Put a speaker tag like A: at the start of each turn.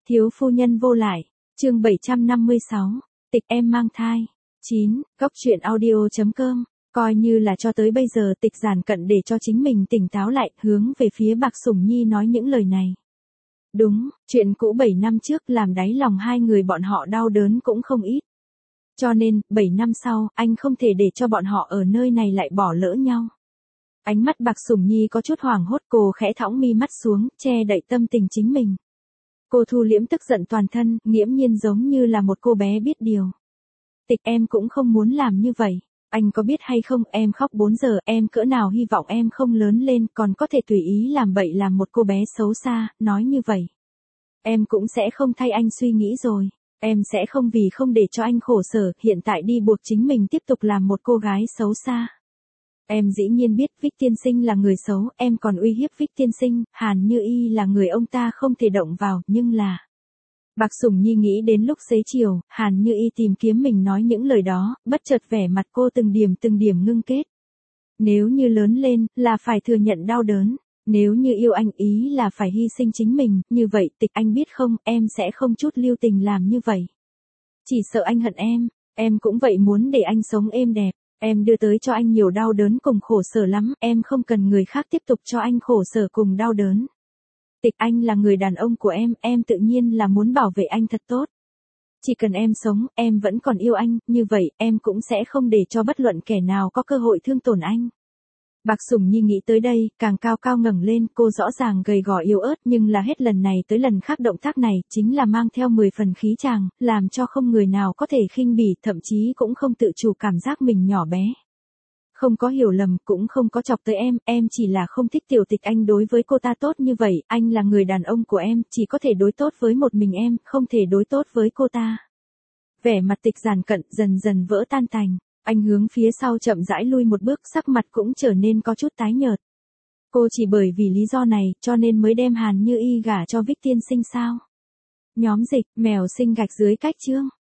A: Thiếu phu nhân vô lại, chương 756, tịch em mang thai. 9, Góc truyện audio.com, coi như là cho tới bây giờ Tịch giản cận để cho chính mình tỉnh táo lại, hướng về phía Bạc Sủng Nhi nói những lời này. Đúng, chuyện cũ 7 năm trước làm đáy lòng hai người bọn họ đau đớn cũng không ít. Cho nên, 7 năm sau, anh không thể để cho bọn họ ở nơi này lại bỏ lỡ nhau. Ánh mắt Bạc Sủng Nhi có chút hoảng hốt, cô khẽ thõng mi mắt xuống, che đậy tâm tình chính mình. Cô thu liễm tức giận toàn thân, nghiễm nhiên giống như là một cô bé biết điều. Tịch em cũng không muốn làm như vậy. Anh có biết hay không, em khóc 4 giờ, em cỡ nào hy vọng em không lớn lên còn có thể tùy ý làm bậy làm một cô bé xấu xa, nói như vậy. Em cũng sẽ không thay anh suy nghĩ rồi. Em sẽ không vì không để cho anh khổ sở, hiện tại đi buộc chính mình tiếp tục làm một cô gái xấu xa. Em dĩ nhiên biết Vích tiên sinh là người xấu, em còn uy hiếp Vích tiên sinh, Hàn Như Y là người ông ta không thể động vào, nhưng là... Bạc Sủng Nhi nghĩ đến lúc xế chiều, Hàn Như Y tìm kiếm mình nói những lời đó, bất chợt vẻ mặt cô từng điểm ngưng kết. Nếu như lớn lên, là phải thừa nhận đau đớn. Nếu như yêu anh ý là phải hy sinh chính mình, như vậy Tịch anh biết không, em sẽ không chút lưu tình làm như vậy. Chỉ sợ anh hận em cũng vậy muốn để anh sống êm đẹp. Em đưa tới cho anh nhiều đau đớn cùng khổ sở lắm, em không cần người khác tiếp tục cho anh khổ sở cùng đau đớn. Tịch anh là người đàn ông của em tự nhiên là muốn bảo vệ anh thật tốt. Chỉ cần em sống, em vẫn còn yêu anh, như vậy em cũng sẽ không để cho bất luận kẻ nào có cơ hội thương tổn anh. Bạc Sủng Nhi nghĩ tới đây, càng cao cao ngẩng lên, cô rõ ràng gầy gò yếu ớt nhưng là hết lần này tới lần khác động tác này chính là mang theo 10 phần khí chàng, làm cho không người nào có thể khinh bỉ, thậm chí cũng không tự chủ cảm giác mình nhỏ bé. Không có hiểu lầm, cũng không có chọc tới em chỉ là không thích Tiểu Tịch anh đối với cô ta tốt như vậy, anh là người đàn ông của em, chỉ có thể đối tốt với một mình em, không thể đối tốt với cô ta. Vẻ mặt Tịch giản cận dần dần vỡ tan tành. Anh hướng phía sau chậm rãi lui một bước, sắc mặt cũng trở nên có chút tái nhợt. Cô chỉ bởi vì lý do này, cho nên mới đem Hàn Như Y gả cho Vích tiên sinh sao? Nhóm dịch, mèo sinh gạch dưới cách chương.